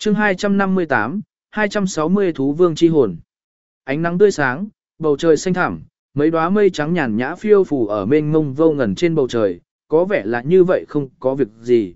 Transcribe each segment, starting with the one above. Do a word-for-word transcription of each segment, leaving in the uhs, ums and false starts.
chương hai trăm năm mươi tám, hai trăm sáu mươi thú vương chi hồn. Ánh nắng tươi sáng, bầu trời xanh thẳm, mấy đóa mây trắng nhàn nhã phiêu phù ở mênh mông vô ngần trên bầu trời, có vẻ là như vậy không có việc gì.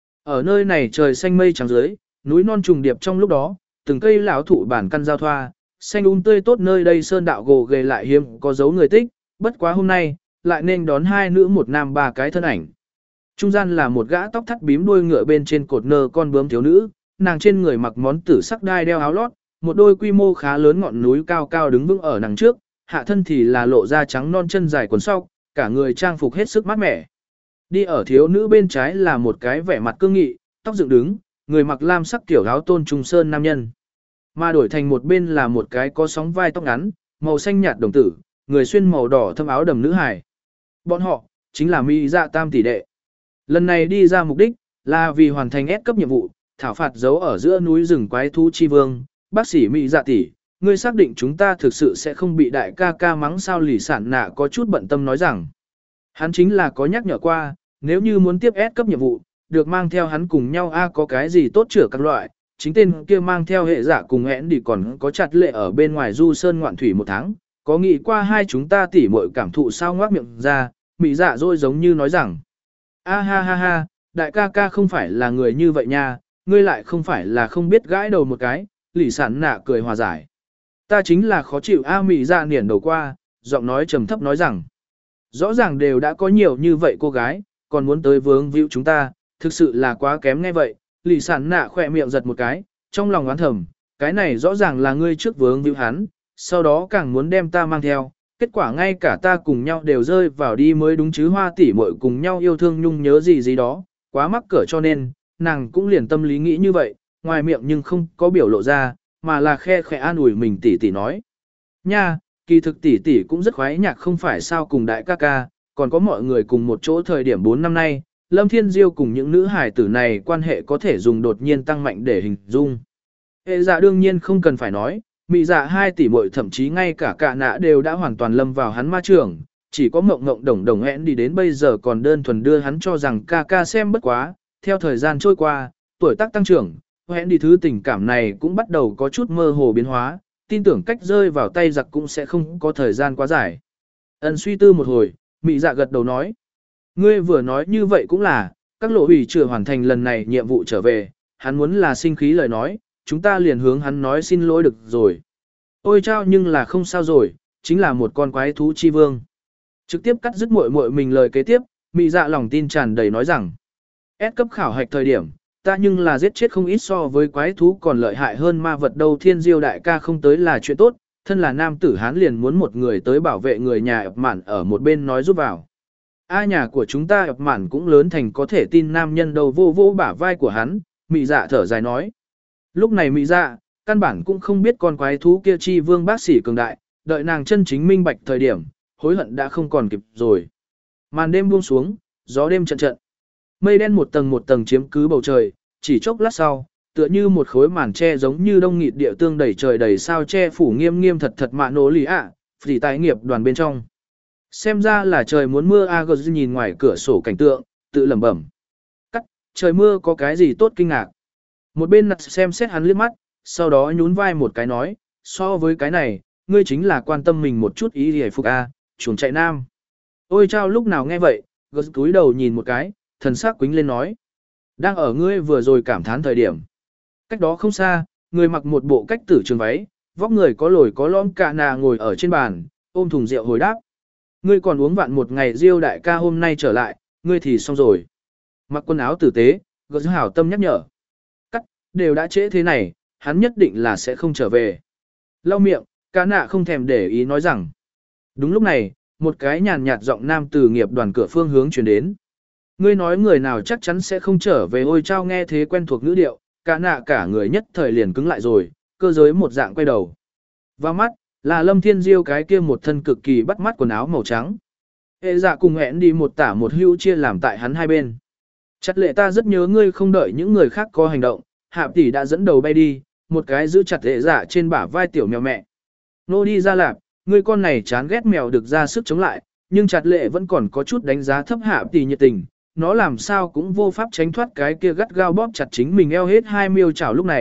Ở nơi này trời xanh mây trắng dưới, núi non trùng điệp trong lúc đó, từng cây lão thụ bản căn giao thoa, xanh um tươi tốt nơi đây sơn đạo gồ ghề lại hiếm có dấu người tích, bất quá hôm nay, lại nên đón hai nữ một nam ba cái thân ảnh. Trung gian là một gã tóc thắt bím đuôi ngựa bên trên cột nơ con bướm thiếu nữ, nàng trên người mặc món tử sắc đai đeo áo lót, một đôi quy mô khá lớn ngọn núi cao cao đứng vững ở đằng trước, hạ thân thì là lộ ra trắng non chân dài quần sau, cả người trang phục hết sức mát mẻ. Đi ở thiếu nữ bên trái là một cái vẻ mặt cương nghị, tóc dựng đứng, người mặc lam sắc kiểu áo tôn trung sơn nam nhân. Mà đổi thành một bên là một cái có sóng vai tóc ngắn, màu xanh nhạt đồng tử, người xuyên màu đỏ thâm áo đầm nữ hài. Bọn họ, chính là Mỹ Dạ tam tỷ đệ. Lần này đi ra mục đích, là vì hoàn thành S cấp nhiệm vụ, thảo phạt giấu ở giữa núi rừng quái thú chi vương. Bác sĩ Mỹ Dạ tỷ, ngươi xác định chúng ta thực sự sẽ không bị đại ca ca mắng sao? Lì sản nạ có chút bận tâm nói rằng. Hắn chính là có nhắc nhở qua, nếu như muốn tiếp S cấp nhiệm vụ, được mang theo hắn cùng nhau a có cái gì tốt chữa các loại. Chính tên kia mang theo hệ giả cùng hẹn đi còn có chặt lệ ở bên ngoài du sơn ngoạn thủy một tháng. Có nghĩ qua hai chúng ta tỉ muội cảm thụ sao? Ngoác miệng ra, Mỹ Dạ rồi giống như nói rằng. A ha ha ha, đại ca ca không phải là người như vậy nha, ngươi lại không phải là không biết gãi đầu một cái. Lỷ sản nạ cười hòa giải. Ta chính là khó chịu A. Mỹ Dạ niển đầu qua, giọng nói trầm thấp nói rằng. Rõ ràng đều đã có nhiều như vậy cô gái, còn muốn tới vướng víu chúng ta, thực sự là quá kém nghe vậy. Lỷ sản nạ khỏe miệng giật một cái, trong lòng oán thầm, cái này rõ ràng là ngươi trước vướng víu hắn, sau đó càng muốn đem ta mang theo, kết quả ngay cả ta cùng nhau đều rơi vào đi mới đúng chứ. Hoa tỷ muội cùng nhau yêu thương nhung nhớ gì gì đó, quá mắc cỡ cho nên, nàng cũng liền tâm lý nghĩ như vậy, ngoài miệng nhưng không có biểu lộ ra, mà là khe khẽ an ủi mình tỷ tỷ nói. Nha, kỳ thực tỷ tỷ cũng rất khoái nhạc không phải sao, cùng đại ca ca, còn có mọi người cùng một chỗ thời điểm bốn năm nay, Lâm Thiên Diêu cùng những nữ hài tử này quan hệ có thể dùng đột nhiên tăng mạnh để hình dung. Hệ dạ đương nhiên không cần phải nói, Mỹ Dạ hai tỷ muội thậm chí ngay cả cả nã đều đã hoàn toàn lâm vào hắn ma trường, chỉ có mộng mộng đồng đồng hẹn đi đến bây giờ còn đơn thuần đưa hắn cho rằng ca ca xem bất quá. Theo thời gian trôi qua, tuổi tác tăng trưởng, hẹn đi thứ tình cảm này cũng bắt đầu có chút mơ hồ biến hóa, tin tưởng cách rơi vào tay giặc cũng sẽ không có thời gian quá dài. Ân suy tư một hồi, Mỹ Dạ gật đầu nói. Ngươi vừa nói như vậy cũng là, các lộ ủy chưa hoàn thành lần này nhiệm vụ trở về, hắn muốn là sinh khí lời nói, chúng ta liền hướng hắn nói xin lỗi được rồi. Ôi chao, nhưng là không sao rồi, chính là một con quái thú chi vương. Trực tiếp cắt dứt muội muội mình lời kế tiếp, Mỹ Dạ lòng tin tràn đầy nói rằng. S cấp khảo hạch thời điểm, ta nhưng là giết chết không ít so với quái thú còn lợi hại hơn ma vật đâu. Thiên Diêu đại ca không tới là chuyện tốt, thân là nam tử hán liền muốn một người tới bảo vệ người nhà ập mạn ở một bên nói giúp vào. A nhà của chúng ta ập mạn cũng lớn thành có thể tin nam nhân đâu. Vô vô bả vai của hắn, Mỹ Dạ thở dài nói. Lúc này Mỹ Dạ, căn bản cũng không biết con quái thú kia chi vương bác sĩ cường đại, đợi nàng chân chính minh bạch thời điểm, hối hận đã không còn kịp rồi. Màn đêm buông xuống, gió đêm trận trận. Mây đen một tầng một tầng chiếm cứ bầu trời, chỉ chốc lát sau, tựa như một khối màn che giống như đông nghịt địa tương đầy trời đầy sao che phủ nghiêm nghiêm thật thật mạ nổ lì ạ, phỉ tài nghiệp đoàn bên trong. Xem ra là trời muốn mưa. A Gờ nhìn ngoài cửa sổ cảnh tượng, tự lẩm bẩm. Cắt, trời mưa có cái gì tốt kinh ngạc. Một bên nặt xem xét hắn liếc mắt, sau đó nhún vai một cái nói, so với cái này, ngươi chính là quan tâm mình một chút ý hề phục A, chuồng chạy nam. Ôi chao, lúc nào nghe vậy, Gờ túi đầu nhìn một cái, thần sắc quính lên nói. Đang ở ngươi vừa rồi cảm thán thời điểm. Cách đó không xa, người mặc một bộ cách tử trường váy, vóc người có lồi có lõm cả nà ngồi ở trên bàn, ôm thùng rượu hồi đáp. Ngươi còn uống vạn một ngày Diêu đại ca hôm nay trở lại, ngươi thì xong rồi. Mặc quần áo tử tế, Gờ hảo tâm nhắc nhở. Cắt, đều đã trễ thế này, hắn nhất định là sẽ không trở về. Lau miệng, cả nạ không thèm để ý nói rằng. Đúng lúc này, một cái nhàn nhạt giọng nam từ nghiệp đoàn cửa phương hướng truyền đến. Ngươi nói người nào chắc chắn sẽ không trở về. Ôi chao, nghe thế quen thuộc ngữ điệu, cả nạ cả người nhất thời liền cứng lại rồi, cơ giới một dạng quay đầu. Vào mắt, là Lâm Thiên Diêu cái kia một thân cực kỳ bắt mắt quần áo màu trắng. Hệ dạ cùng hẹn đi một tả một hữu chia làm tại hắn hai bên. Chặt lệ ta rất nhớ ngươi không đợi những người khác có hành động, hạ tỷ đã dẫn đầu bay đi, một cái giữ chặt hệ dạ trên bả vai tiểu mèo mẹ. Nô đi ra lạp, ngươi con này chán ghét mèo được ra sức chống lại, nhưng chặt lệ vẫn còn có chút đánh giá thấp hạ tỷ nhiệt tình. Nó làm sao cũng vô pháp tránh thoát cái kia gắt gao bóp chặt chính mình eo hết hai miêu chảo. Lúc này,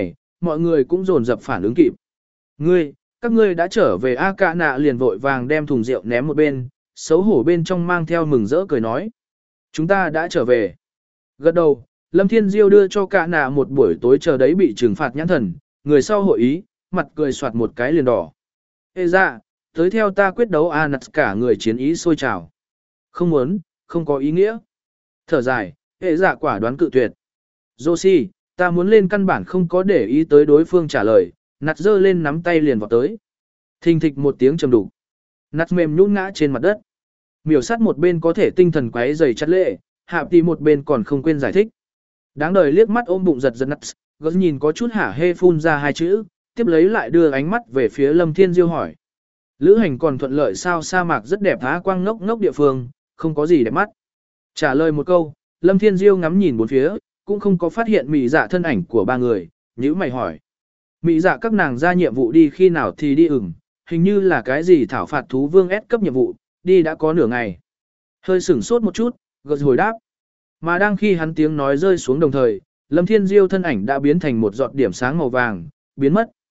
mọi người cũng dồn dập phản ứng kịp. Ngươi, các ngươi đã trở về A Cả Nạ liền vội vàng đem thùng rượu ném một bên, xấu hổ bên trong mang theo mừng rỡ cười nói. Chúng ta đã trở về. Gật đầu, Lâm Thiên Diêu đưa cho Cả Nạ một buổi tối chờ đấy bị trừng phạt nhãn thần, người sau hội ý, mặt cười soạt một cái liền đỏ. Ê dạ, tới theo ta quyết đấu A nặt cả người chiến ý sôi trào. Không muốn, không có ý nghĩa. Thở dài, ê dạ quả đoán cự tuyệt. Joshi, ta muốn lên căn bản không có để ý tới đối phương trả lời, nặt dơ lên nắm tay liền vào tới. Thình thịch một tiếng trầm đục. Nặt mềm nhũn ngã trên mặt đất. Miểu sát một bên có thể tinh thần quấy dày chặt lệ, hạ tì một bên còn không quên giải thích. Đáng đời liếc mắt ôm bụng giật giật nặt, gớt nhìn có chút hả hê phun ra hai chữ, tiếp lấy lại đưa ánh mắt về phía Lâm Thiên Diêu hỏi. Lữ hành còn thuận lợi sao, sa mạc rất đẹp há, quang ngốc ngốc địa phương, không có gì đẹp mắt. Trả lời một câu, Lâm Thiên Diêu ngắm nhìn bốn phía, cũng không có phát hiện mị dạ thân ảnh của ba người, nhữ mày hỏi. Mị dạ các nàng ra nhiệm vụ đi khi nào thì đi ửng, hình như là cái gì thảo phạt thú vương S cấp nhiệm vụ, đi đã có nửa ngày. Hơi sửng sốt một chút, gật hồi đáp. Mà đang khi hắn tiếng nói rơi xuống đồng thời, Lâm Thiên Diêu thân ảnh đã biến thành một giọt điểm sáng màu vàng, biến mất.